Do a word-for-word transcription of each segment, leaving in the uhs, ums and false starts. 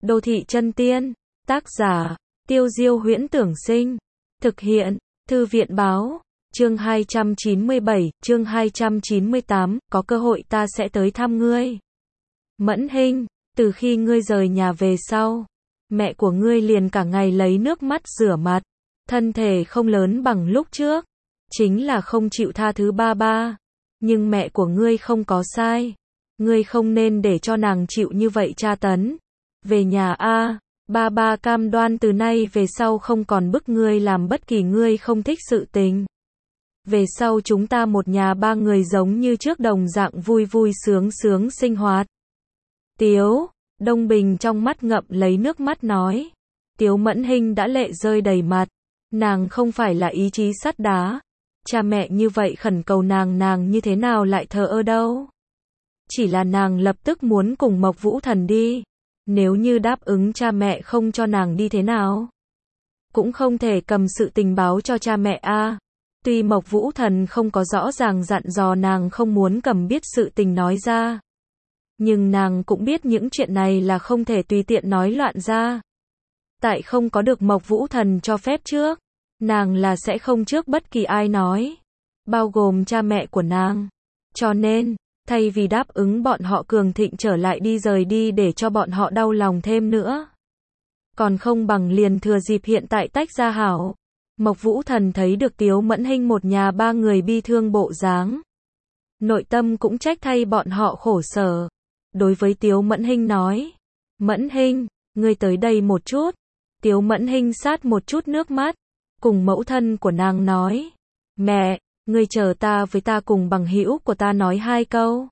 Đô thị chân tiên, tác giả, Tiêu Diêu Huyễn Tưởng Sinh, thực hiện, Thư viện Báo, chương hai trăm chín mươi bảy, chương hai trăm chín mươi tám, có cơ hội ta sẽ tới thăm ngươi. Mẫn Hinh, từ khi ngươi rời nhà về sau, mẹ của ngươi liền cả ngày lấy nước mắt rửa mặt, thân thể không lớn bằng lúc trước, chính là không chịu tha thứ ba ba, nhưng mẹ của ngươi không có sai, ngươi không nên để cho nàng chịu như vậy tra tấn. Về nhà a, ba ba cam đoan từ nay về sau không còn bức ngươi làm bất kỳ ngươi không thích sự tình. Về sau chúng ta một nhà ba người giống như trước đồng dạng vui vui sướng sướng sinh hoạt. Tiếu, Đông Bình trong mắt ngậm lấy nước mắt nói. Tiếu Mẫn Hinh đã lệ rơi đầy mặt. Nàng không phải là ý chí sắt đá. Cha mẹ như vậy khẩn cầu nàng, nàng như thế nào lại thờ ơ đâu. Chỉ là nàng lập tức muốn cùng Mộc Vũ Thần đi. Nếu như đáp ứng cha mẹ không cho nàng đi thế nào? Cũng không thể cầm sự tình báo cho cha mẹ a. Tuy Mộc Vũ Thần không có rõ ràng dặn dò nàng không muốn cầm biết sự tình nói ra. Nhưng nàng cũng biết những chuyện này là không thể tùy tiện nói loạn ra. Tại không có được Mộc Vũ Thần cho phép trước, nàng là sẽ không trước bất kỳ ai nói, bao gồm cha mẹ của nàng. Cho nên, thay vì đáp ứng bọn họ cường thịnh trở lại đi rời đi để cho bọn họ đau lòng thêm nữa, còn không bằng liền thừa dịp hiện tại tách ra hảo. Mộc Vũ Thần thấy được Tiếu Mẫn Hinh một nhà ba người bi thương bộ dáng, nội tâm cũng trách thay bọn họ khổ sở. Đối với Tiếu Mẫn Hinh nói, Mẫn Hinh, ngươi tới đây một chút. Tiếu Mẫn Hinh sát một chút nước mắt, cùng mẫu thân của nàng nói, mẹ, ngươi chờ ta với ta cùng bằng hữu của ta nói hai câu.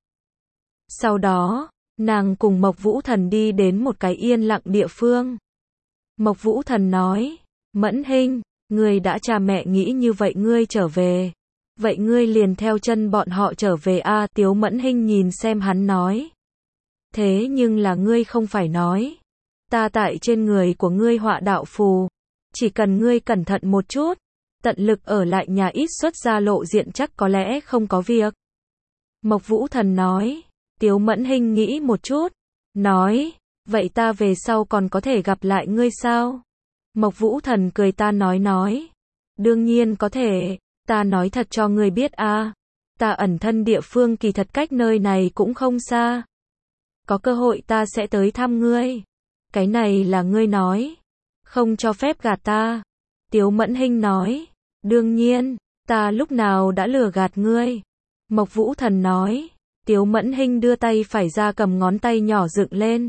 Sau đó, nàng cùng Mộc Vũ Thần đi đến một cái yên lặng địa phương. Mộc Vũ Thần nói, Mẫn Hinh, ngươi đã cha mẹ nghĩ như vậy ngươi trở về. Vậy ngươi liền theo chân bọn họ trở về a. À, Tiếu Mẫn Hinh nhìn xem hắn nói. Thế nhưng là ngươi không phải nói. Ta tại trên người của ngươi họa đạo phù. Chỉ cần ngươi cẩn thận một chút. Tận lực ở lại nhà ít xuất ra lộ diện chắc có lẽ không có việc. Mộc Vũ Thần nói. Tiếu Mẫn Hinh nghĩ một chút. Nói. Vậy ta về sau còn có thể gặp lại ngươi sao? Mộc Vũ Thần cười ta nói nói. Đương nhiên có thể. Ta nói thật cho ngươi biết a. À, ta ẩn thân địa phương kỳ thật cách nơi này cũng không xa. Có cơ hội ta sẽ tới thăm ngươi. Cái này là ngươi nói. Không cho phép gạt ta. Tiếu Mẫn Hinh nói. Đương nhiên, ta lúc nào đã lừa gạt ngươi. Mộc Vũ Thần nói. Tiếu Mẫn Hinh đưa tay phải ra cầm ngón tay nhỏ dựng lên.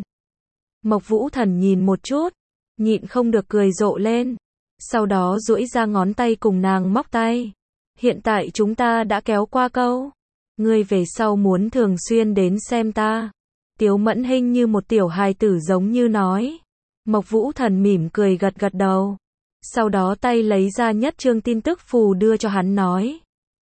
Mộc Vũ Thần nhìn một chút, nhịn không được cười rộ lên. Sau đó duỗi ra ngón tay cùng nàng móc tay. Hiện tại chúng ta đã kéo qua câu. Ngươi về sau muốn thường xuyên đến xem ta. Tiếu Mẫn Hinh như một tiểu hài tử giống như nói. Mộc Vũ Thần mỉm cười gật gật đầu. Sau đó tay lấy ra nhất chương tin tức phù đưa cho hắn nói.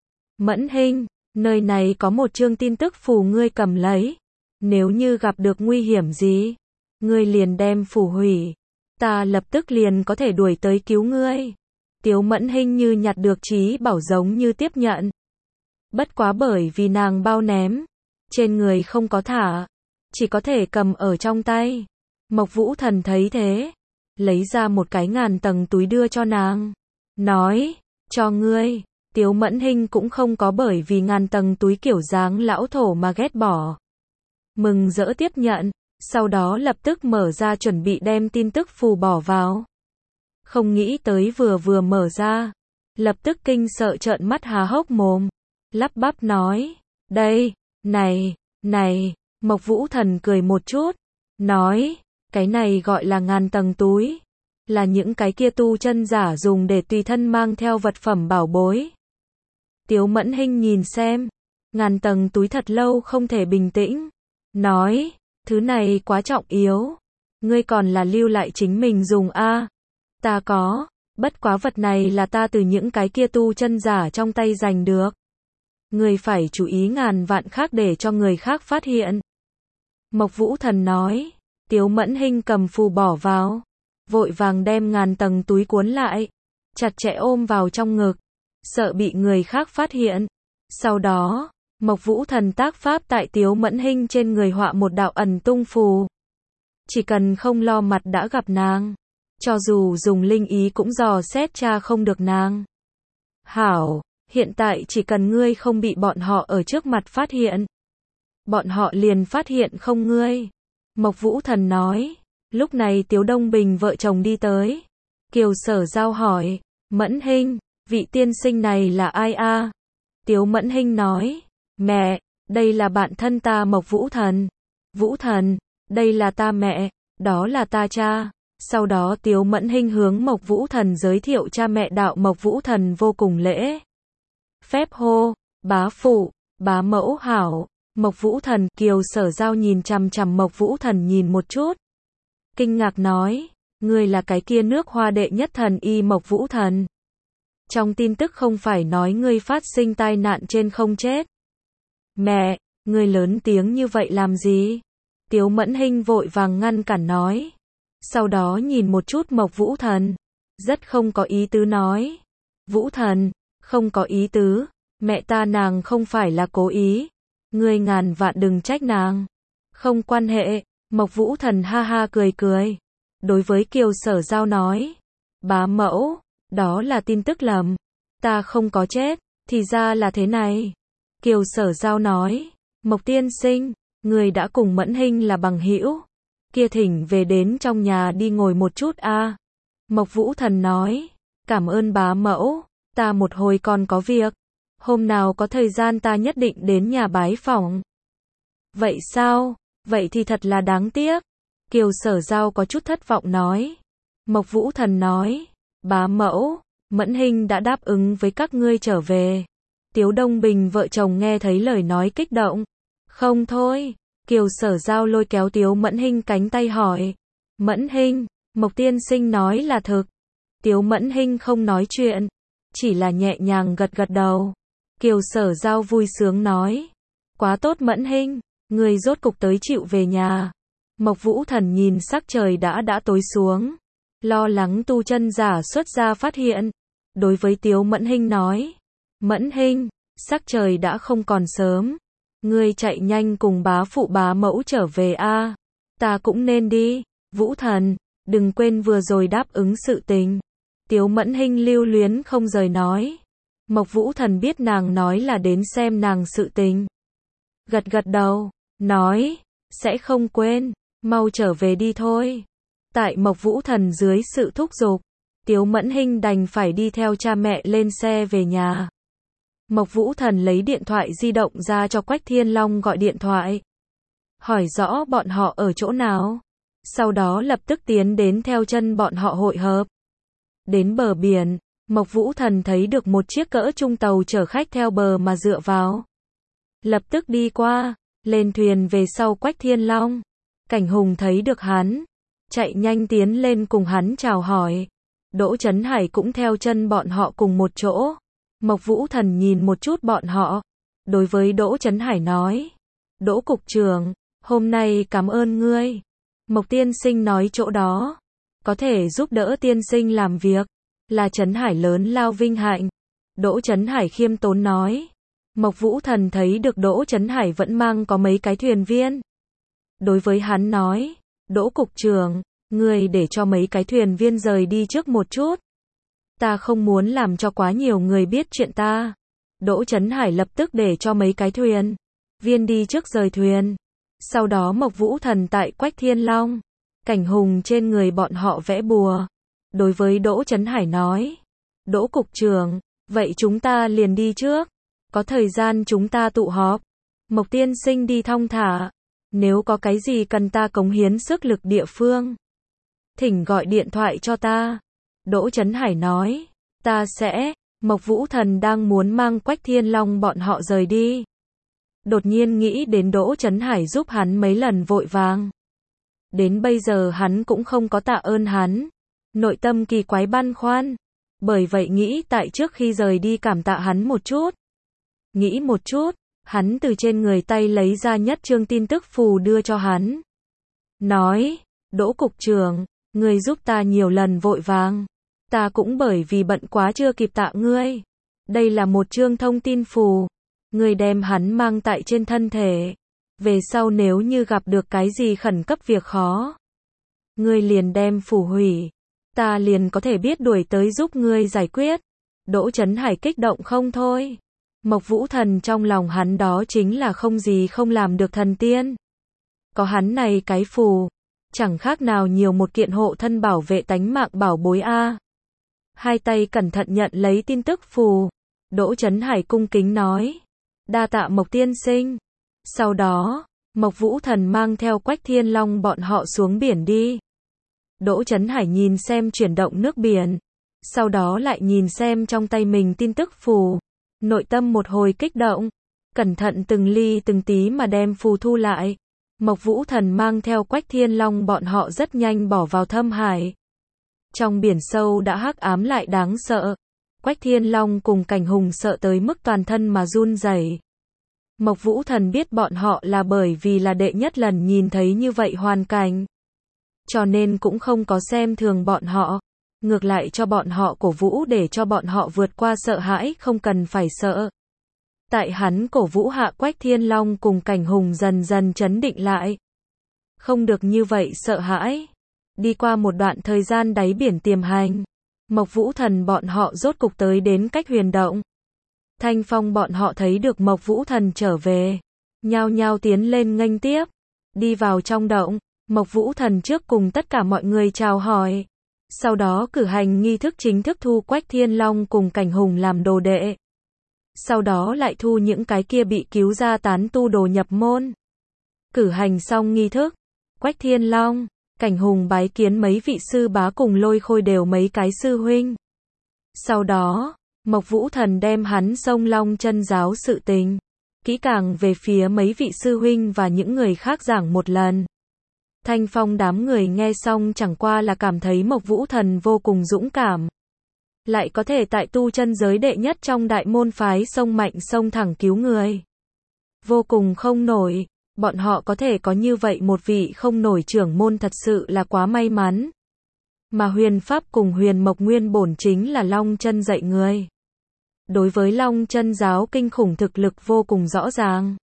Mẫn Hinh, nơi này có một chương tin tức phù ngươi cầm lấy. Nếu như gặp được nguy hiểm gì, ngươi liền đem phù hủy. Ta lập tức liền có thể đuổi tới cứu ngươi. Tiếu Mẫn Hinh như nhặt được trí bảo giống như tiếp nhận. Bất quá bởi vì nàng bao ném, trên người không có thả, chỉ có thể cầm ở trong tay. Mộc Vũ Thần thấy thế, lấy ra một cái ngàn tầng túi đưa cho nàng. Nói, cho ngươi. Tiếu Mẫn Hinh cũng không có bởi vì ngàn tầng túi kiểu dáng lão thổ mà ghét bỏ. Mừng rỡ tiếp nhận, sau đó lập tức mở ra chuẩn bị đem tin tức phù bỏ vào. Không nghĩ tới vừa vừa mở ra, lập tức kinh sợ trợn mắt há hốc mồm, lắp bắp nói, đây, này, này, Mộc Vũ Thần cười một chút, nói, cái này gọi là ngàn tầng túi, là những cái kia tu chân giả dùng để tùy thân mang theo vật phẩm bảo bối. Tiếu Mẫn Hinh nhìn xem, ngàn tầng túi thật lâu không thể bình tĩnh, nói, thứ này quá trọng yếu, ngươi còn là lưu lại chính mình dùng a. À. Ta có, bất quá vật này là ta từ những cái kia tu chân giả trong tay giành được. Ngươi phải chú ý ngàn vạn khác để cho người khác phát hiện. Mộc Vũ Thần nói, Tiếu Mẫn Hinh cầm phù bỏ vào, vội vàng đem ngàn tầng túi cuốn lại, chặt chẽ ôm vào trong ngực, sợ bị người khác phát hiện. Sau đó, Mộc Vũ Thần tác pháp tại Tiếu Mẫn Hinh trên người họa một đạo ẩn tung phù. chỉ cần không lo mặt đã gặp nàng. Cho dù dùng linh ý cũng dò xét tra không được nàng. Hảo, hiện tại chỉ cần ngươi không bị bọn họ ở trước mặt phát hiện. Bọn họ liền phát hiện không ngươi. Mộc Vũ Thần nói. Lúc này Tiếu Đông Bình vợ chồng đi tới. Kiều Sở Giao hỏi. Mẫn Hinh, vị tiên sinh này là ai a? Tiếu Mẫn Hinh nói. Mẹ, đây là bạn thân ta Mộc Vũ Thần. Vũ Thần, đây là ta mẹ, đó là ta cha. Sau đó Tiếu Mẫn Hinh hướng Mộc Vũ Thần giới thiệu cha mẹ đạo. Mộc Vũ Thần vô cùng lễ phép hô. Bá phụ, bá mẫu hảo. Mộc Vũ Thần. Kiều Sở Giao nhìn chằm chằm Mộc Vũ Thần nhìn một chút. Kinh ngạc nói. Ngươi là cái kia nước Hoa đệ nhất thần y Mộc Vũ Thần. Trong tin tức không phải nói ngươi phát sinh tai nạn trên không chết. Mẹ, ngươi lớn tiếng như vậy làm gì? Tiếu Mẫn Hinh vội vàng ngăn cản nói. Sau đó nhìn một chút Mộc Vũ Thần. Rất không có ý tứ nói. Vũ Thần, không có ý tứ. Mẹ ta nàng không phải là cố ý. Ngươi ngàn vạn đừng trách nàng. Không quan hệ. Mộc Vũ Thần ha ha cười cười. Đối với Kiều Sở Giao nói. Bá mẫu, đó là tin tức lầm. Ta không có chết, thì ra là thế này. Kiều Sở Giao nói. Mộc tiên sinh, người đã cùng Mẫn Hinh là bằng hữu. Kia thỉnh về đến trong nhà đi ngồi một chút a. Mộc Vũ Thần nói. Cảm ơn bá mẫu, ta một hồi còn có việc. Hôm nào có thời gian ta nhất định đến nhà bái phỏng. Vậy sao? Vậy thì thật là đáng tiếc. Kiều Sở Giao có chút thất vọng nói. Mộc Vũ Thần nói. Bá mẫu, Mẫn Hinh đã đáp ứng với các ngươi trở về. Tiếu Đông Bình vợ chồng nghe thấy lời nói kích động. Không thôi. Kiều Sở Giao lôi kéo Tiếu Mẫn Hinh cánh tay hỏi. Mẫn Hinh, Mộc tiên sinh nói là thực. Tiếu Mẫn Hinh không nói chuyện, chỉ là nhẹ nhàng gật gật đầu. Kiều Sở Giao vui sướng nói. Quá tốt Mẫn Hinh, người rốt cục tới chịu về nhà. Mộc Vũ Thần nhìn sắc trời đã đã tối xuống. Lo lắng tu chân giả xuất gia phát hiện. Đối với Tiếu Mẫn Hinh nói. Mẫn Hinh, sắc trời đã không còn sớm. Ngươi chạy nhanh cùng bá phụ bá mẫu trở về a. Ta cũng nên đi. Vũ Thần, đừng quên vừa rồi đáp ứng sự tình. Tiếu Mẫn Hinh lưu luyến không rời nói. Mộc Vũ Thần biết nàng nói là đến xem nàng sự tình. Gật gật đầu, nói, sẽ không quên, mau trở về đi thôi. Tại Mộc Vũ Thần dưới sự thúc giục, Tiếu Mẫn Hinh đành phải đi theo cha mẹ lên xe về nhà. Mộc Vũ Thần lấy điện thoại di động ra cho Quách Thiên Long gọi điện thoại. Hỏi rõ bọn họ ở chỗ nào. Sau đó lập tức tiến đến theo chân bọn họ hội hợp. Đến bờ biển, Mộc Vũ Thần thấy được một chiếc cỡ trung tàu chở khách theo bờ mà dựa vào. Lập tức đi qua, lên thuyền về sau Quách Thiên Long. Cảnh Hùng thấy được hắn, chạy nhanh tiến lên cùng hắn chào hỏi. Đỗ Chấn Hải cũng theo chân bọn họ cùng một chỗ. Mộc Vũ Thần nhìn một chút bọn họ. Đối với Đỗ Chấn Hải nói. Đỗ cục trưởng, hôm nay cảm ơn ngươi. Mộc tiên sinh nói chỗ đó có thể giúp đỡ tiên sinh làm việc, là Chấn Hải lớn lao vinh hạnh. Đỗ Chấn Hải khiêm tốn nói. Mộc Vũ Thần thấy được Đỗ Chấn Hải vẫn mang có mấy cái thuyền viên. Đối với hắn nói. Đỗ cục trưởng, ngươi để cho mấy cái thuyền viên rời đi trước một chút. Ta không muốn làm cho quá nhiều người biết chuyện ta. Đỗ Chấn Hải lập tức để cho mấy cái thuyền viên đi trước rời thuyền. Sau đó Mộc Vũ Thần tại Quách Thiên Long, Cảnh Hùng trên người bọn họ vẽ bùa. Đối với Đỗ Chấn Hải nói. Đỗ cục trưởng, vậy chúng ta liền đi trước. Có thời gian chúng ta tụ họp. Mộc tiên sinh đi thong thả. Nếu có cái gì cần ta cống hiến sức lực địa phương, thỉnh gọi điện thoại cho ta. Đỗ Chấn Hải nói. Ta sẽ. Mộc Vũ Thần đang muốn mang Quách Thiên Long bọn họ rời đi. Đột nhiên nghĩ đến Đỗ Chấn Hải giúp hắn mấy lần vội vàng. Đến bây giờ hắn cũng không có tạ ơn hắn. Nội tâm kỳ quái băn khoăn. Bởi vậy nghĩ tại trước khi rời đi cảm tạ hắn một chút. Nghĩ một chút, hắn từ trên người tay lấy ra nhất chương tin tức phù đưa cho hắn. Nói, Đỗ cục trưởng, ngươi giúp ta nhiều lần vội vàng. Ta cũng bởi vì bận quá chưa kịp tạ ngươi. Đây là một chương thông tin phù. Ngươi đem hắn mang tại trên thân thể. Về sau nếu như gặp được cái gì khẩn cấp việc khó, ngươi liền đem phù hủy. Ta liền có thể biết đuổi tới giúp ngươi giải quyết. Đỗ Chấn Hải kích động không thôi. Mộc Vũ Thần trong lòng hắn đó chính là không gì không làm được thần tiên. Có hắn này cái phù, chẳng khác nào nhiều một kiện hộ thân bảo vệ tánh mạng bảo bối a. Hai tay cẩn thận nhận lấy tin tức phù. Đỗ Chấn Hải cung kính nói. Đa tạ Mộc tiên sinh. Sau đó, Mộc Vũ Thần mang theo Quách Thiên Long bọn họ xuống biển đi. Đỗ Chấn Hải nhìn xem chuyển động nước biển. Sau đó lại nhìn xem trong tay mình tin tức phù. Nội tâm một hồi kích động. Cẩn thận từng ly từng tí mà đem phù thu lại. Mộc Vũ Thần mang theo Quách Thiên Long bọn họ rất nhanh bỏ vào thâm hải. Trong biển sâu đã hắc ám lại đáng sợ. Quách Thiên Long cùng Cảnh Hùng sợ tới mức toàn thân mà run rẩy. Mộc Vũ Thần biết bọn họ là bởi vì là đệ nhất lần nhìn thấy như vậy hoàn cảnh. Cho nên cũng không có xem thường bọn họ. Ngược lại cho bọn họ cổ vũ để cho bọn họ vượt qua sợ hãi không cần phải sợ. Tại hắn cổ vũ hạ Quách Thiên Long cùng Cảnh Hùng dần dần trấn định lại. Không được như vậy sợ hãi. Đi qua một đoạn thời gian đáy biển tiềm hành. Mộc Vũ Thần bọn họ rốt cục tới đến cách huyền động. Thanh Phong bọn họ thấy được Mộc Vũ Thần trở về. Nhao nhao tiến lên nghênh tiếp. Đi vào trong động. Mộc Vũ Thần trước cùng tất cả mọi người chào hỏi. Sau đó cử hành nghi thức chính thức thu Quách Thiên Long cùng Cảnh Hùng làm đồ đệ. Sau đó lại thu những cái kia bị cứu ra tán tu đồ nhập môn. Cử hành xong nghi thức. Quách Thiên Long, Cảnh Hùng bái kiến mấy vị sư bá cùng Lôi Khôi đều mấy cái sư huynh. Sau đó, Mộc Vũ Thần đem hắn Sông Long Chân giáo sự tình, kỹ càng về phía mấy vị sư huynh và những người khác giảng một lần. Thanh Phong đám người nghe xong chẳng qua là cảm thấy Mộc Vũ Thần vô cùng dũng cảm. Lại có thể tại tu chân giới đệ nhất trong đại môn phái sông mạnh sông thẳng cứu người. Vô cùng không nổi, bọn họ có thể có như vậy một vị không nổi trưởng môn thật sự là quá may mắn. Mà Huyền Pháp cùng Huyền Mộc nguyên bổn chính là Long Chân dạy người. Đối với Long Chân giáo kinh khủng thực lực vô cùng rõ ràng.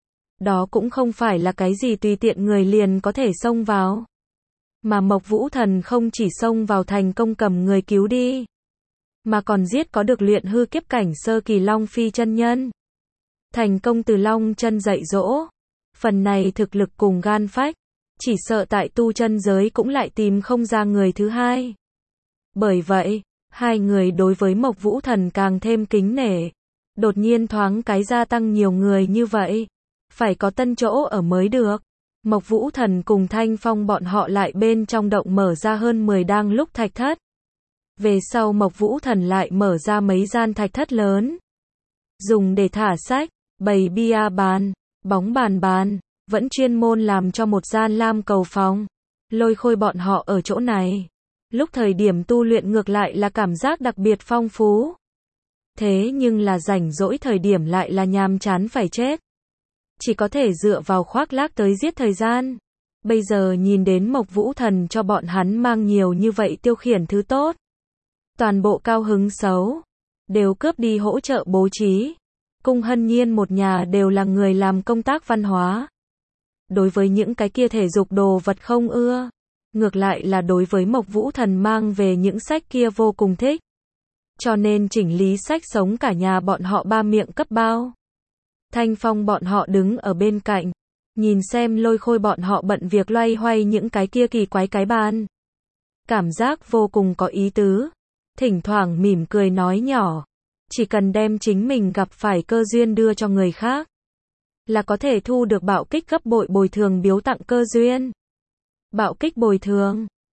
Đó cũng không phải là cái gì tùy tiện người liền có thể xông vào. Mà Mộc Vũ Thần không chỉ xông vào thành công cầm người cứu đi, mà còn giết có được luyện hư kiếp cảnh sơ kỳ Long Phi chân nhân. Thành công từ Long Chân dạy dỗ. Phần này thực lực cùng gan phách, chỉ sợ tại tu chân giới cũng lại tìm không ra người thứ hai. Bởi vậy, hai người đối với Mộc Vũ Thần càng thêm kính nể. Đột nhiên thoáng cái gia tăng nhiều người như vậy, phải có tân chỗ ở mới được. Mộc Vũ Thần cùng Thanh Phong bọn họ lại bên trong động mở ra hơn mười đang lúc thạch thất. Về sau Mộc Vũ Thần lại mở ra mấy gian thạch thất lớn, dùng để thả sách, bày bia bàn, bóng bàn bàn, vẫn chuyên môn làm cho một gian lam cầu phòng. Lôi Khôi bọn họ ở chỗ này, lúc thời điểm tu luyện ngược lại là cảm giác đặc biệt phong phú. Thế nhưng là rảnh rỗi thời điểm lại là nhàm chán phải chết. Chỉ có thể dựa vào khoác lác tới giết thời gian. Bây giờ nhìn đến Mộc Vũ Thần cho bọn hắn mang nhiều như vậy tiêu khiển thứ tốt. Toàn bộ cao hứng xấu, đều cướp đi hỗ trợ bố trí. Cung Hân Nhiên một nhà đều là người làm công tác văn hóa. Đối với những cái kia thể dục đồ vật không ưa. Ngược lại là đối với Mộc Vũ Thần mang về những sách kia vô cùng thích. Cho nên chỉnh lý sách sống cả nhà bọn họ ba miệng cấp bao. Thanh Phong bọn họ đứng ở bên cạnh, nhìn xem Lôi Khôi bọn họ bận việc loay hoay những cái kia kỳ quái cái bàn. Cảm giác vô cùng có ý tứ. Thỉnh thoảng mỉm cười nói nhỏ, chỉ cần đem chính mình gặp phải cơ duyên đưa cho người khác, là có thể thu được bạo kích gấp bội bồi thường biếu tặng cơ duyên. Bạo kích bồi thường,